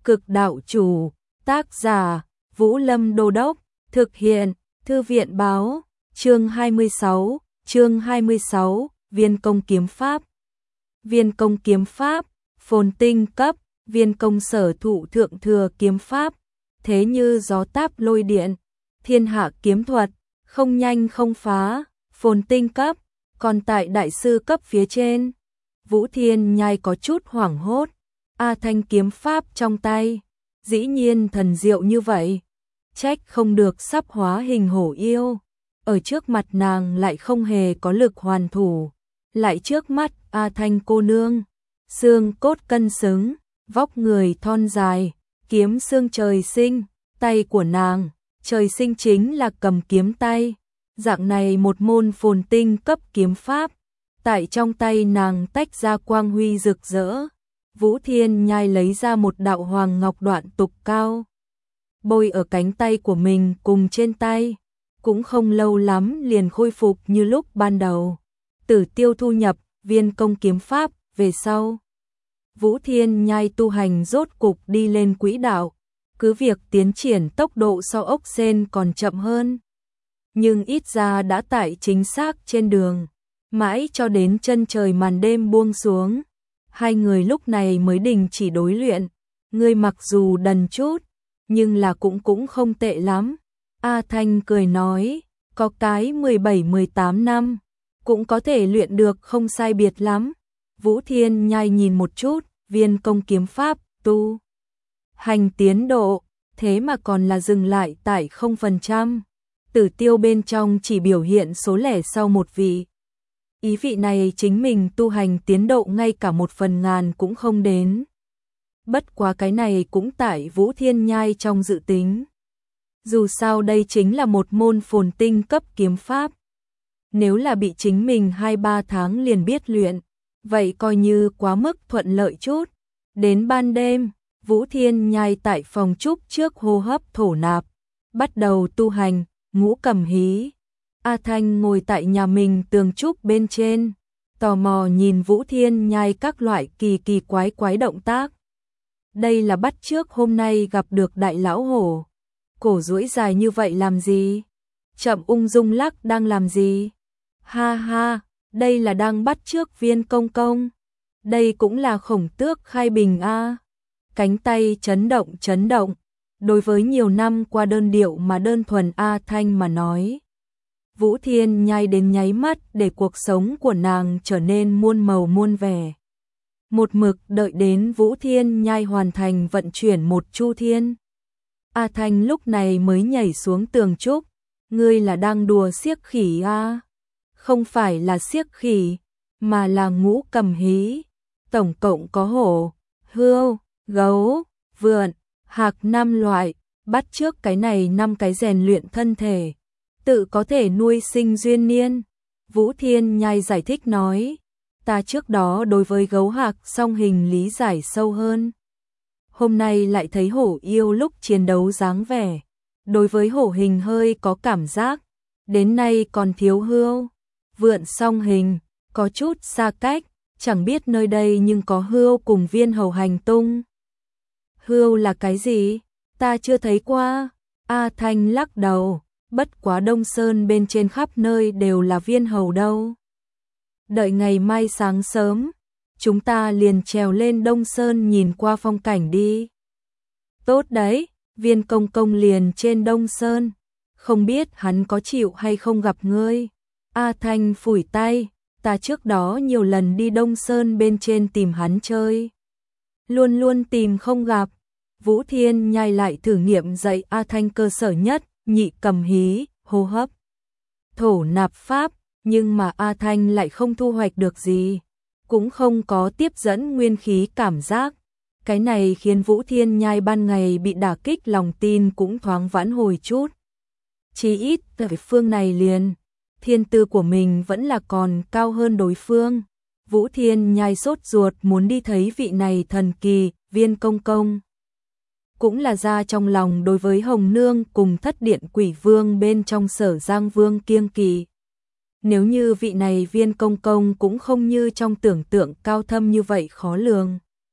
Cực đạo chủ, tác giả, Vũ Lâm Đô Đốc, thực hiện, Thư viện báo, chương 26, Viên công kiếm pháp. Viên công kiếm pháp, phồn tinh cấp, viên công sở thụ thượng thừa kiếm pháp, thế như gió táp lôi điện, thiên hạ kiếm thuật, không nhanh không phá, phồn tinh cấp, còn tại đại sư cấp phía trên. Vũ Thiên Nhai có chút hoảng hốt, A Thanh kiếm pháp trong tay, dĩ nhiên thần diệu như vậy, trách không được sắp hóa hình hổ yêu, ở trước mặt nàng lại không hề có lực hoàn thủ, lại trước mắt A Thanh cô nương, xương cốt cân xứng, vóc người thon dài, kiếm xương trời sinh, tay của nàng, trời sinh chính là cầm kiếm tay, dạng này một môn phồn tinh cấp kiếm pháp, tại trong tay nàng tách ra quang huy rực rỡ. Vũ Thiên Nhai lấy ra một đạo hoàng ngọc đoạn tục cao, bôi ở cánh tay của mình cùng trên tay, cũng không lâu lắm liền khôi phục như lúc ban đầu. Tử Tiêu thu nhập viên công kiếm pháp về sau, Vũ Thiên Nhai tu hành rốt cục đi lên quỹ đạo, cứ việc tiến triển tốc độ so ốc sên còn chậm hơn, nhưng ít ra đã tại chính xác trên đường, mãi cho đến chân trời màn đêm buông xuống. Hai người lúc này mới đình chỉ đối luyện, ngươi mặc dù đần chút, nhưng là cũng không tệ lắm. A Thanh cười nói, có cái 17-18 năm, cũng có thể luyện được không sai biệt lắm. Vũ Thiên Nhai nhìn một chút, viên công kiếm pháp, tu hành tiến độ, thế mà còn là dừng lại tại 0%. Tử Tiêu bên trong chỉ biểu hiện số lẻ sau một vị. Ý vị này chính mình tu hành tiến độ ngay cả 1/1000 cũng không đến. Bất quá cái này cũng tại Vũ Thiên Nhai trong dự tính. Dù sao đây chính là một môn phồn tinh cấp kiếm pháp. Nếu là bị chính mình 2-3 tháng liền biết luyện, vậy coi như quá mức thuận lợi chút. Đến ban đêm, Vũ Thiên Nhai tại phòng trúc trước hô hấp thổ nạp, bắt đầu tu hành, ngũ cầm hí. A Thanh ngồi tại nhà mình tường trúc bên trên, tò mò nhìn Vũ Thiên Nhai các loại kỳ quái động tác. Đây là bắt chước hôm nay gặp được đại lão hổ. Cổ duỗi dài như vậy làm gì? Chậm ung dung lắc đang làm gì? Ha ha, đây là đang bắt chước viên công công. Đây cũng là khổng tước khai bình a. Cánh tay chấn động. Đối với nhiều năm qua đơn điệu mà đơn thuần A Thanh mà nói, Vũ Thiên Nhai đến nháy mắt để cuộc sống của nàng trở nên muôn màu muôn vẻ. Một mực đợi đến Vũ Thiên Nhai hoàn thành vận chuyển một chu thiên. A Thanh lúc này mới nhảy xuống tường trúc. Ngươi là đang đùa xiếc khỉ à? Không phải là xiếc khỉ, mà là ngũ cầm hí. Tổng cộng có hổ, hươu, gấu, vượn, hạc 5 loại, bắt chước cái này 5 cái rèn luyện thân thể, tự có thể nuôi sinh duyên niên. Vũ Thiên Nhai giải thích nói, ta trước đó đối với gấu hạc song hình lý giải sâu hơn. Hôm nay lại thấy hổ yêu lúc chiến đấu dáng vẻ, đối với hổ hình hơi có cảm giác, đến nay còn thiếu hươu, vượn song hình, có chút xa cách, chẳng biết nơi đây nhưng có hươu cùng viên hầu hành tung. Hươu là cái gì? Ta chưa thấy qua. A Thanh lắc đầu, bất quá Đông Sơn bên trên khắp nơi đều là viên hầu đâu. Đợi ngày mai sáng sớm, chúng ta liền trèo lên Đông Sơn nhìn qua phong cảnh đi. Tốt đấy, viên công công liền trên Đông Sơn, không biết hắn có chịu hay không gặp ngươi. A Thanh phủi tay, ta trước đó nhiều lần đi Đông Sơn bên trên tìm hắn chơi, luôn luôn tìm không gặp. Vũ Thiên Nhai lại thử nghiệm dạy A Thanh cơ sở nhất, nhị cầm hí, hô hấp, thổ nạp pháp, nhưng mà A Thanh lại không thu hoạch được gì, cũng không có tiếp dẫn nguyên khí cảm giác. Cái này khiến Vũ Thiên Nhai ban ngày bị đả kích lòng tin cũng thoáng vãn hồi chút. Chỉ ít ở phương này liền, thiên tư của mình vẫn là còn cao hơn đối phương. Vũ Thiên Nhai sốt ruột muốn đi thấy vị này thần kỳ, viên công công. Cũng là ra trong lòng đối với Hồng Nương cùng Thất Điện Quỷ Vương bên trong Sở Giang Vương kiêng kỵ. Nếu như vị này viên công công cũng không như trong tưởng tượng cao thâm như vậy khó lường.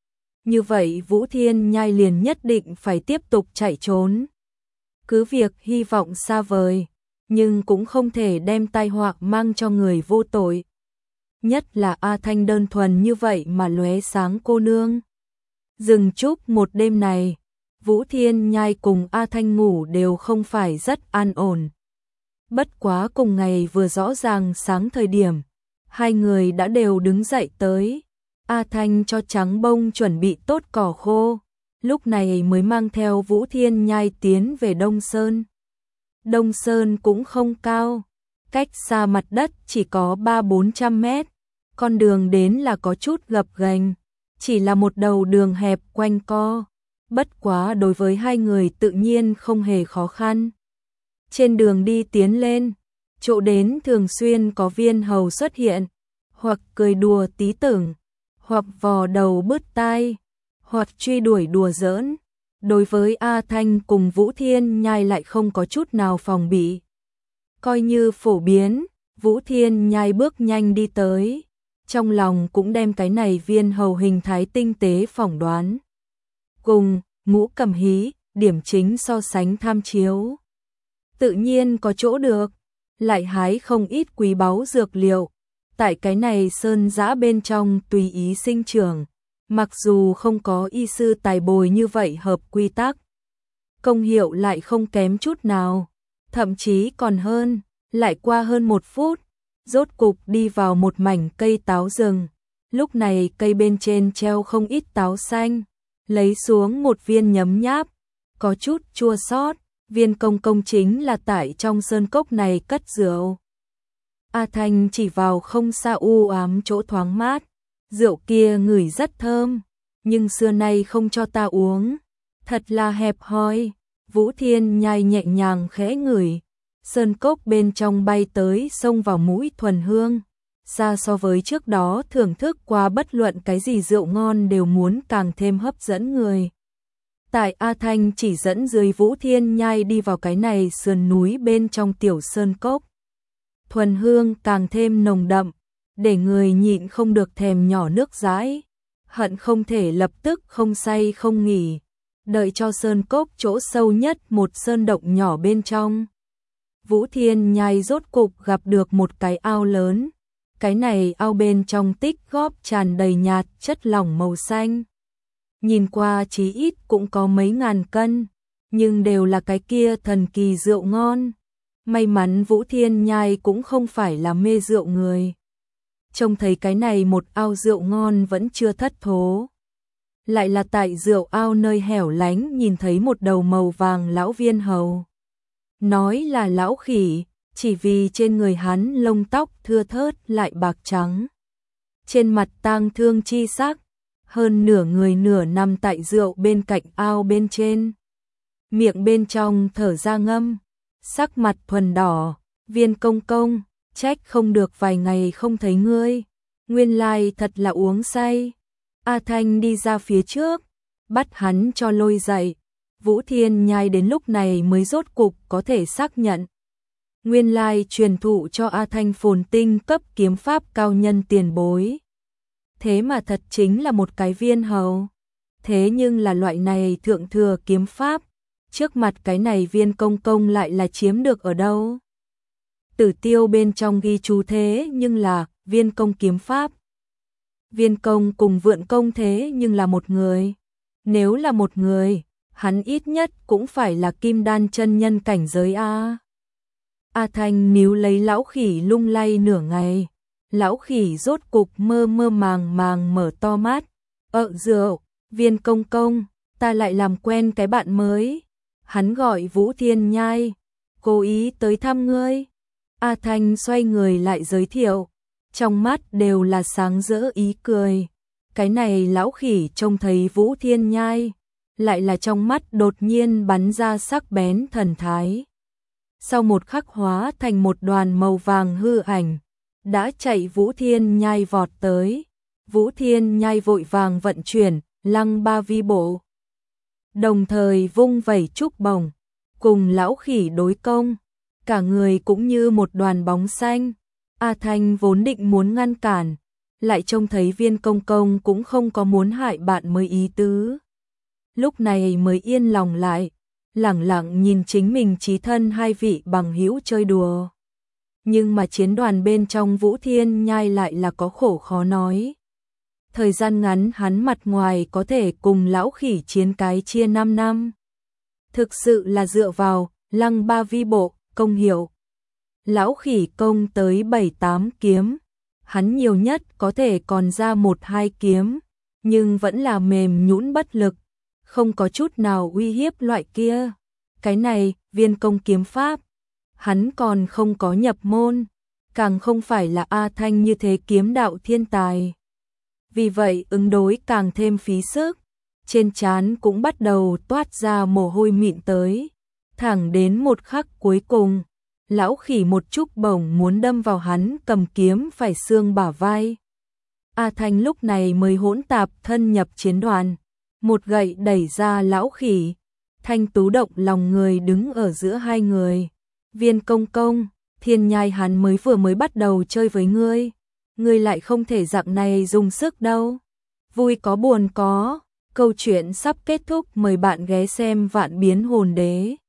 như vậy Vũ Thiên Nhai liền nhất định phải tiếp tục chạy trốn. Cứ việc hy vọng xa vời, nhưng cũng không thể đem tai họa mang cho người vô tội. Nhất là A Thanh đơn thuần như vậy mà lóe sáng cô nương. Rừng trúc một đêm này, Vũ Thiên Nhai cùng A Thanh ngủ đều không phải rất an ổn. Bất quá cùng ngày vừa rõ ràng sáng thời điểm, hai người đã đều đứng dậy tới. A Thanh cho Trắng Bông chuẩn bị tốt cỏ khô, lúc này mới mang theo Vũ Thiên Nhai tiến về Đông Sơn. Đông Sơn cũng không cao, cách xa mặt đất chỉ có 300-400 mét, con đường đến là có chút gập ghềnh, chỉ là một đầu đường hẹp quanh co, bất quá đối với hai người tự nhiên không hề khó khăn. Trên đường đi tiến lên, chỗ đến thường xuyên có viên hầu xuất hiện, hoặc cười đùa tí tưởng, hoặc vò đầu bứt tai, hoặc truy đuổi đùa giỡn. Đối với A Thanh cùng Vũ Thiên Nhai lại không có chút nào phòng bị. Coi như phổ biến, Vũ Thiên Nhai bước nhanh đi tới, trong lòng cũng đem cái này viên hầu hình thái tinh tế phỏng đoán. Cùng Ngũ Cầm Hí, điểm chính so sánh tham chiếu. Tự nhiên có chỗ được, lại hái không ít quý báu dược liệu. Tại cái này sơn dã bên trong tùy ý sinh trưởng, mặc dù không có y sư tài bồi như vậy hợp quy tắc, công hiệu lại không kém chút nào, thậm chí còn hơn. Lại qua hơn 1 phút, rốt cục đi vào một mảnh cây táo rừng. Lúc này cây bên trên treo không ít táo xanh, lấy xuống một viên nhấm nháp, có chút chua xót. Viên công công chính là tại trong sơn cốc này cất rượu. A Thanh chỉ vào không xa u ám chỗ thoáng mát, rượu kia ngửi rất thơm, nhưng xưa nay không cho ta uống, thật là hẹp hòi. Vũ Thiên Nhai nhẹ nhàng khẽ ngửi, sơn cốc bên trong bay tới xông vào mũi thuần hương, xa so với trước đó thưởng thức qua bất luận cái gì rượu ngon đều muốn càng thêm hấp dẫn người. Tại A Thanh chỉ dẫn dưới Vũ Thiên Nhai đi vào cái này sườn núi bên trong tiểu sơn cốc. Thuần hương càng thêm nồng đậm, để người nhịn không được thèm nhỏ nước dãi, hận không thể lập tức không say không nghỉ, đợi cho sơn cốc chỗ sâu nhất một sơn động nhỏ bên trong. Vũ Thiên Nhai rốt cục gặp được một cái ao lớn, cái này ao bên trong tích góp tràn đầy nhạt chất lỏng màu xanh. Nhìn qua chí ít cũng có mấy ngàn cân, nhưng đều là cái kia thần kỳ rượu ngon. May mắn Vũ Thiên Nhai cũng không phải là mê rượu người. Trông thấy cái này một ao rượu ngon vẫn chưa thất thố. Lại là tại rượu ao nơi hẻo lánh nhìn thấy một đầu màu vàng lão viên hầu. Nói là lão khỉ, chỉ vì trên người hắn lông tóc thưa thớt lại bạc trắng. Trên mặt tang thương chi sắc, hơn nửa người nửa nằm tại rượu bên cạnh ao bên trên. Miệng bên trong thở ra ngâm, sắc mặt thuần đỏ. Viên công công, trách không được vài ngày không thấy ngươi, nguyên lai thật là uống say. A Thanh đi ra phía trước, bắt hắn cho lôi dậy. Vũ Thiên Nhai đến lúc này mới rốt cục có thể xác nhận. Nguyên lai truyền thụ cho A Thanh phồn tinh cấp kiếm pháp cao nhân tiền bối. Thế mà thật chính là một cái viên hầu. Thế nhưng là loại này thượng thừa kiếm pháp, trước mặt cái này viên công công lại là chiếm được ở đâu? Tử tiêu bên trong ghi chú thế nhưng là viên công kiếm pháp. Viên công cùng vượn công thế nhưng là một người. Nếu là một người, hắn ít nhất cũng phải là kim đan chân nhân cảnh giới A. A Thanh níu lấy lão khỉ lung lay nửa ngày. Lão khỉ rốt cục mơ mơ màng màng mở to mắt. Rượu, viên công công, ta lại làm quen cái bạn mới. Hắn gọi Vũ Thiên Nhai, cố ý tới thăm ngươi. A Thanh xoay người lại giới thiệu, trong mắt đều là sáng rỡ ý cười. Cái này lão khỉ trông thấy Vũ Thiên Nhai, lại là trong mắt đột nhiên bắn ra sắc bén thần thái. Sau một khắc hóa thành một đoàn màu vàng hư ảnh, đã chạy Vũ Thiên Nhai vọt tới. Vũ Thiên Nhai vội vàng vận chuyển Lăng Ba Vi Bộ, đồng thời vung vẩy trúc bổng, cùng lão khỉ đối công, cả người cũng như một đoàn bóng xanh. A Thanh vốn định muốn ngăn cản, lại trông thấy Viên Công Công cũng không có muốn hại bạn mới ý tứ. Lúc này mới yên lòng lại, lẳng lặng nhìn chính mình chí thân hai vị bằng hữu chơi đùa. Nhưng mà chiến đoàn bên trong Vũ Thiên Nhai lại là có khổ khó nói. Thời gian ngắn hắn mặt ngoài có thể cùng lão khỉ chiến cái chia 5 năm. Thực sự là dựa vào Lăng Ba Vi bộ, công hiệu. Lão khỉ công tới 7-8 kiếm, hắn nhiều nhất có thể còn ra 1-2 kiếm, nhưng vẫn là mềm nhũn bất lực, không có chút nào uy hiếp loại kia. Cái này, Viên công kiếm pháp, hắn còn không có nhập môn, càng không phải là A Thanh như thế kiếm đạo thiên tài. Vì vậy ứng đối càng thêm phí sức, trên trán cũng bắt đầu toát ra mồ hôi mịn tới, thẳng đến một khắc cuối cùng, lão khỉ một chút bổng muốn đâm vào hắn cầm kiếm phải xương bả vai. A Thanh lúc này mới hỗn tạp thân nhập chiến đoàn, một gậy đẩy ra lão khỉ, Thanh Tú động lòng người đứng ở giữa hai người. Viên Công Công, Thiên Nhai hắn mới bắt đầu chơi với ngươi lại không thể dạng này dùng sức đâu. Vui có buồn có, câu chuyện sắp kết thúc, mời bạn ghé xem Vạn Biến Hồn Đế.